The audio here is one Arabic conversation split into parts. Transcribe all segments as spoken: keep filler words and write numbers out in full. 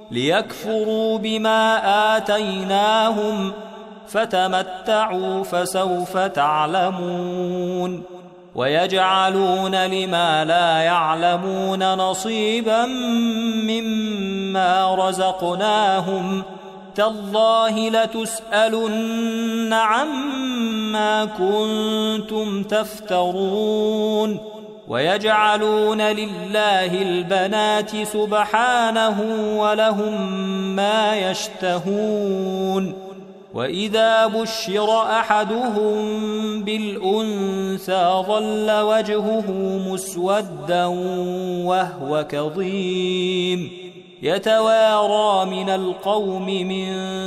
ليكفروا بما آتيناهم فتمتعوا فسوف تعلمون ويجعلون لما لا يعلمون نصيبا مما رزقناهم تالله لتسألن عما كنتم تفترون ويجعلون لله البنات سبحانه ولهم ما يشتهون وإذا بشر أحدهم بالأنثى ظل وجهه مسودا وهو كظيم يتوارى من القوم من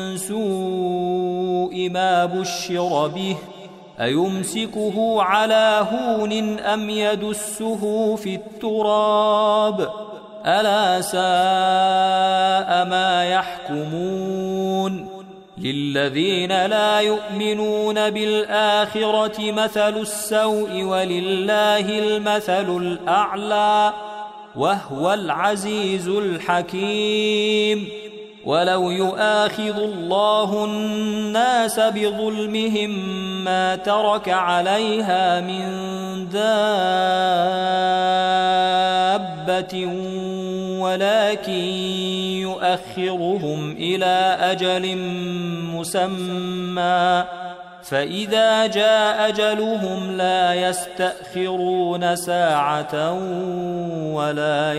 سوء ما بشر به أيمسكه على هون أم يدسه في التراب ألا ساء ما يحكمون للذين لا يؤمنون بالآخرة مثل السوء ولله المثل الأعلى وهو العزيز الحكيم ولو يؤاخذ الله الناس بظلمهم ما ترك عليها من دابة ولكن يؤخرهم إلى أجل مسمى فإذا جاء أجلهم لا يستأخرون ساعة ولا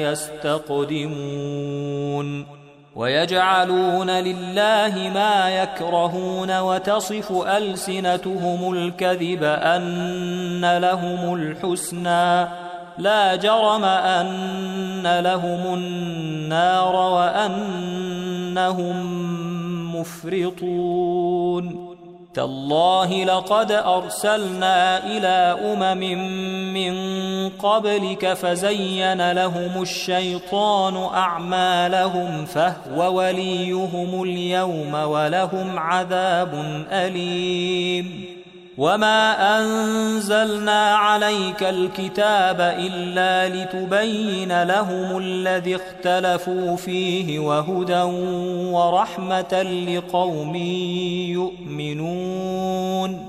يستقدمون ويجعلون لله ما يكرهون وتصف ألسنتهم الكذب أن لهم الحسنى لا جرم أن لهم النار وأنهم مفرطون تالله لقد أرسلنا إلى أمم من قبلك فزين لهم الشيطان أعمالهم فهو وليهم اليوم ولهم عذاب أليم وما أنزلنا عليك الكتاب إلا لتبين لهم الذي اختلفوا فيه وهدى ورحمة لقوم يؤمنون